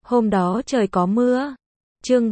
Hôm đó trời có mưa. Chương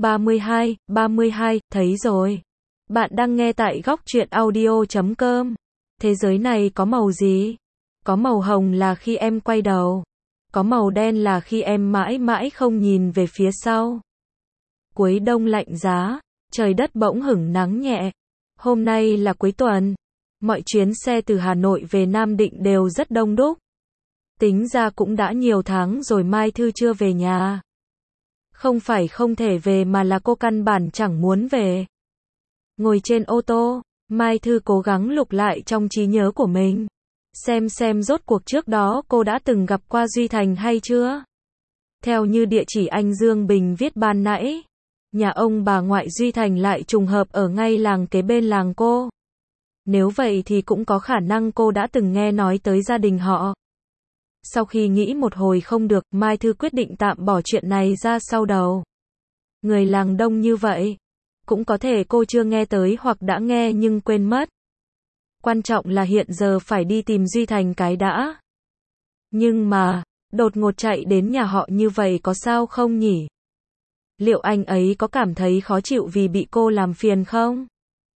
32, thấy rồi. Bạn đang nghe tại góc truyện audio.com. Thế giới này có màu gì? Có màu hồng là khi em quay đầu. Có màu đen là khi em mãi mãi không nhìn về phía sau. Cuối đông lạnh giá, trời đất bỗng hửng nắng nhẹ. Hôm nay là cuối tuần. Mọi chuyến xe từ Hà Nội về Nam Định đều rất đông đúc. Tính ra cũng đã nhiều tháng rồi Mai Thư chưa về nhà. Không phải không thể về mà là cô căn bản chẳng muốn về. Ngồi trên ô tô, Mai Thư cố gắng lục lại trong trí nhớ của mình. Xem rốt cuộc trước đó cô đã từng gặp qua Duy Thành hay chưa? Theo như địa chỉ anh Dương Bình viết ban nãy, nhà ông bà ngoại Duy Thành lại trùng hợp ở ngay làng kế bên làng cô. Nếu vậy thì cũng có khả năng cô đã từng nghe nói tới gia đình họ. Sau khi nghĩ một hồi không được, Mai Thư quyết định tạm bỏ chuyện này ra sau đầu. Người làng đông như vậy, cũng có thể cô chưa nghe tới hoặc đã nghe nhưng quên mất. Quan trọng là hiện giờ phải đi tìm Duy Thành cái đã. Nhưng mà, đột ngột chạy đến nhà họ như vậy có sao không nhỉ? Liệu anh ấy có cảm thấy khó chịu vì bị cô làm phiền không?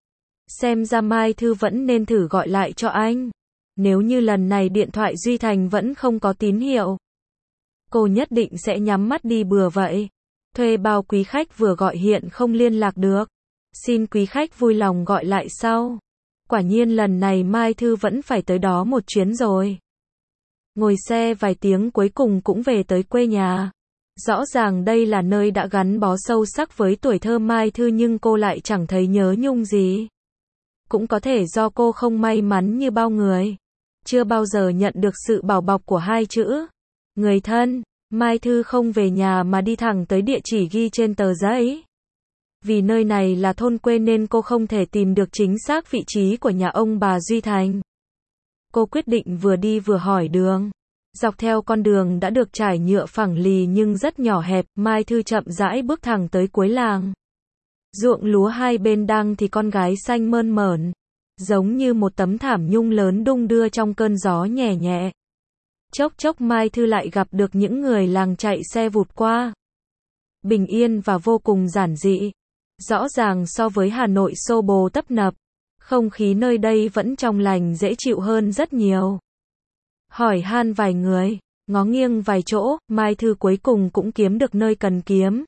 Xem ra Mai Thư vẫn nên thử gọi lại cho anh. Nếu như lần này điện thoại Duy Thành vẫn không có tín hiệu, cô nhất định sẽ nhắm mắt đi bừa vậy. Thuê bao quý khách vừa gọi hiện không liên lạc được. Xin quý khách vui lòng gọi lại sau. Quả nhiên lần này Mai Thư vẫn phải tới đó một chuyến rồi. Ngồi xe vài tiếng cuối cùng cũng về tới quê nhà. Rõ ràng đây là nơi đã gắn bó sâu sắc với tuổi thơ Mai Thư nhưng cô lại chẳng thấy nhớ nhung gì. Cũng có thể do cô không may mắn như bao người. Chưa bao giờ nhận được sự bảo bọc của hai chữ người thân. Mai Thư không về nhà mà đi thẳng tới địa chỉ ghi trên tờ giấy. Vì nơi này là thôn quê nên cô không thể tìm được chính xác vị trí của nhà ông bà Duy Thành. Cô quyết định vừa đi vừa hỏi đường. Dọc theo con đường đã được trải nhựa phẳng lì nhưng rất nhỏ hẹp, Mai Thư chậm rãi bước thẳng tới cuối làng. Ruộng lúa hai bên đang thì con gái xanh mơn mởn, giống như một tấm thảm nhung lớn đung đưa trong cơn gió nhẹ nhẹ. Chốc chốc Mai Thư lại gặp được những người làng chạy xe vụt qua. Bình yên và vô cùng giản dị. Rõ ràng so với Hà Nội xô bồ tấp nập, không khí nơi đây vẫn trong lành dễ chịu hơn rất nhiều. Hỏi han vài người, ngó nghiêng vài chỗ, Mai Thư cuối cùng cũng kiếm được nơi cần kiếm.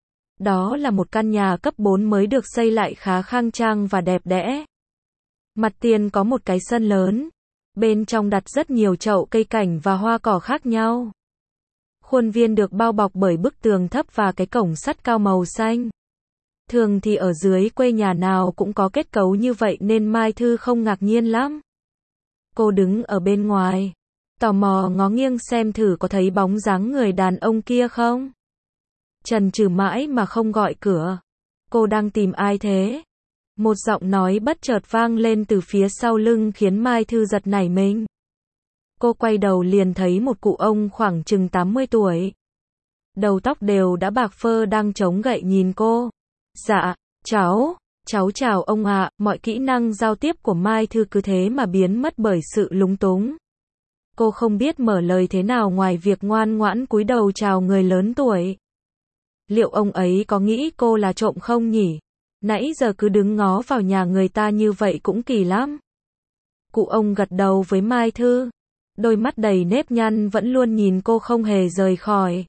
Đó là một căn nhà cấp 4 mới được xây lại khá khang trang và đẹp đẽ. Mặt tiền có một cái sân lớn. Bên trong đặt rất nhiều chậu cây cảnh và hoa cỏ khác nhau. Khuôn viên được bao bọc bởi bức tường thấp và cái cổng sắt cao màu xanh. Thường thì ở dưới quê nhà nào cũng có kết cấu như vậy nên Mai Thư không ngạc nhiên lắm. Cô đứng ở bên ngoài, tò mò ngó nghiêng xem thử có thấy bóng dáng người đàn ông kia không. Chần chừ mãi mà không gọi cửa. Cô đang tìm ai thế? Một giọng nói bất chợt vang lên từ phía sau lưng khiến Mai Thư giật nảy mình. Cô quay đầu liền thấy một cụ ông khoảng chừng 80 tuổi. Đầu tóc đều đã bạc phơ đang chống gậy nhìn cô. Dạ, cháu chào ông ạ. Mọi kỹ năng giao tiếp của Mai Thư cứ thế mà biến mất bởi sự lúng túng. Cô không biết mở lời thế nào ngoài việc ngoan ngoãn cúi đầu chào người lớn tuổi. Liệu ông ấy có nghĩ cô là trộm không nhỉ? Nãy giờ cứ đứng ngó vào nhà người ta như vậy cũng kỳ lắm. Cụ ông gật đầu với Mai Thư. Đôi mắt đầy nếp nhăn vẫn luôn nhìn cô không hề rời khỏi.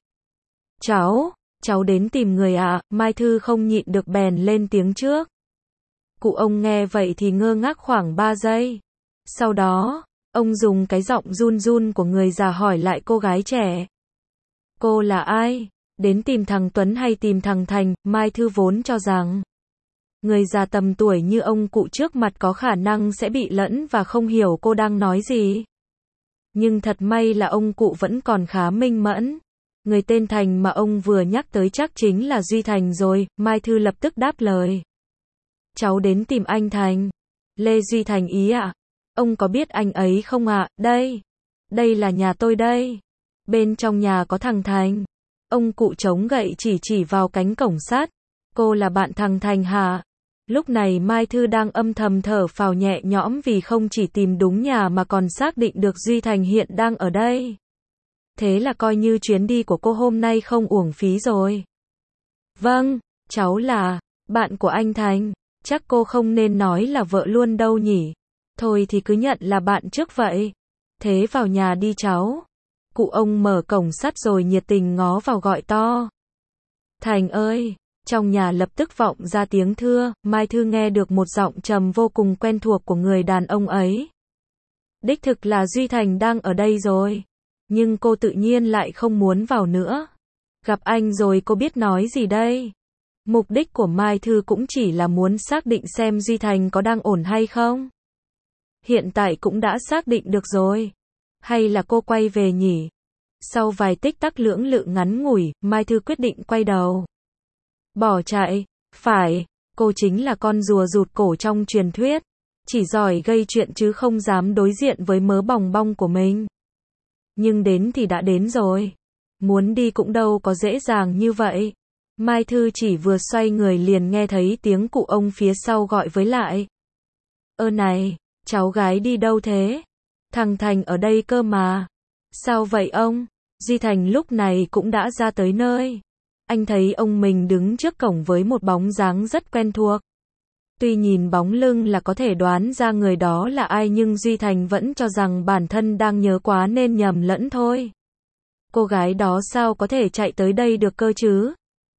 Cháu đến tìm người ạ. Mai Thư không nhịn được bèn lên tiếng trước. Cụ ông nghe vậy thì ngơ ngác khoảng 3 giây. Sau đó, ông dùng cái giọng run run của người già hỏi lại cô gái trẻ. Cô là ai? Đến tìm thằng Tuấn hay tìm thằng Thành? Mai Thư vốn cho rằng người già tầm tuổi như ông cụ trước mặt có khả năng sẽ bị lẫn và không hiểu cô đang nói gì. Nhưng thật may là ông cụ vẫn còn khá minh mẫn. Người tên Thành mà ông vừa nhắc tới chắc chính là Duy Thành rồi. Mai Thư lập tức đáp lời. Cháu đến tìm anh Thành. Lê Duy Thành ý ạ. Ông có biết anh ấy không ạ? Đây là nhà tôi đây. Bên trong nhà có thằng Thành. Ông cụ chống gậy chỉ vào cánh cổng sắt. Cô là bạn thằng Thành hả? Lúc này Mai Thư đang âm thầm thở phào nhẹ nhõm vì không chỉ tìm đúng nhà mà còn xác định được Duy Thành hiện đang ở đây. Thế là coi như chuyến đi của cô hôm nay không uổng phí rồi. Vâng, cháu là bạn của anh Thành. Chắc cô không nên nói là vợ luôn đâu nhỉ. Thôi thì cứ nhận là bạn trước vậy. Thế vào nhà đi cháu. Cụ ông mở cổng sắt rồi nhiệt tình ngó vào gọi to. Thành ơi! Trong nhà lập tức vọng ra tiếng thưa, Mai Thư nghe được một giọng trầm vô cùng quen thuộc của người đàn ông ấy. Đích thực là Duy Thành đang ở đây rồi. Nhưng cô tự nhiên lại không muốn vào nữa. Gặp anh rồi cô biết nói gì đây? Mục đích của Mai Thư cũng chỉ là muốn xác định xem Duy Thành có đang ổn hay không. Hiện tại cũng đã xác định được rồi. Hay là cô quay về nhỉ? Sau vài tích tắc lưỡng lự ngắn ngủi, Mai Thư quyết định quay đầu. Bỏ chạy, phải, cô chính là con rùa rụt cổ trong truyền thuyết. Chỉ giỏi gây chuyện chứ không dám đối diện với mớ bòng bong của mình. Nhưng đến thì đã đến rồi. Muốn đi cũng đâu có dễ dàng như vậy. Mai Thư chỉ vừa xoay người liền nghe thấy tiếng cụ ông phía sau gọi với lại. Ơ này, cháu gái đi đâu thế? Thằng Thành ở đây cơ mà. Sao vậy ông? Duy Thành lúc này cũng đã ra tới nơi. Anh thấy ông mình đứng trước cổng với một bóng dáng rất quen thuộc. Tuy nhìn bóng lưng là có thể đoán ra người đó là ai nhưng Duy Thành vẫn cho rằng bản thân đang nhớ quá nên nhầm lẫn thôi. Cô gái đó sao có thể chạy tới đây được cơ chứ?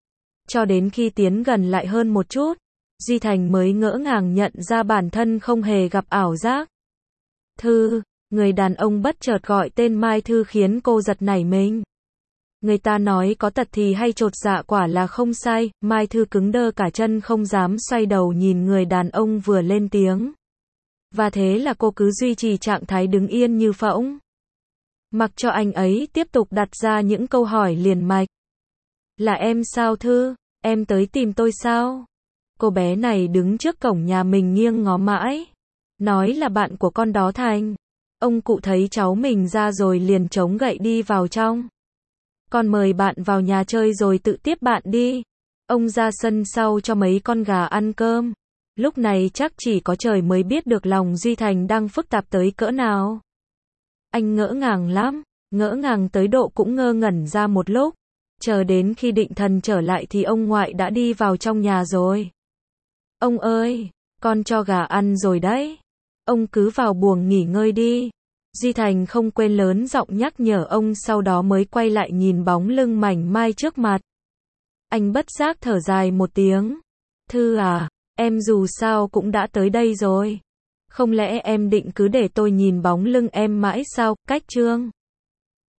Cho đến khi tiến gần lại hơn một chút, Duy Thành mới ngỡ ngàng nhận ra bản thân không hề gặp ảo giác. Thư, người đàn ông bất chợt gọi tên Mai Thư khiến cô giật nảy mình. Người ta nói có tật thì hay chột dạ quả là không sai, Mai Thư cứng đơ cả chân không dám xoay đầu nhìn người đàn ông vừa lên tiếng. Và thế là cô cứ duy trì trạng thái đứng yên như phỗng. Mặc cho anh ấy tiếp tục đặt ra những câu hỏi liền mạch. Là em sao Thư? Em tới tìm tôi sao? Cô bé này đứng trước cổng nhà mình nghiêng ngó mãi. Nói là bạn của con đó Thành. Ông cụ thấy cháu mình ra rồi liền chống gậy đi vào trong. Con mời bạn vào nhà chơi rồi tự tiếp bạn đi. Ông ra sân sau cho mấy con gà ăn cơm. Lúc này chắc chỉ có trời mới biết được lòng Duy Thành đang phức tạp tới cỡ nào. Anh ngỡ ngàng lắm, ngỡ ngàng tới độ cũng ngơ ngẩn ra một lúc. Chờ đến khi định thần trở lại thì ông ngoại đã đi vào trong nhà rồi. Ông ơi, con cho gà ăn rồi đấy. Ông cứ vào buồng nghỉ ngơi đi. Duy Thành không quên lớn giọng nhắc nhở ông, sau đó mới quay lại nhìn bóng lưng mảnh mai trước mặt. Anh bất giác thở dài một tiếng. Thư à, em dù sao cũng đã tới đây rồi. Không lẽ em định cứ để tôi nhìn bóng lưng em mãi sao? Cách chương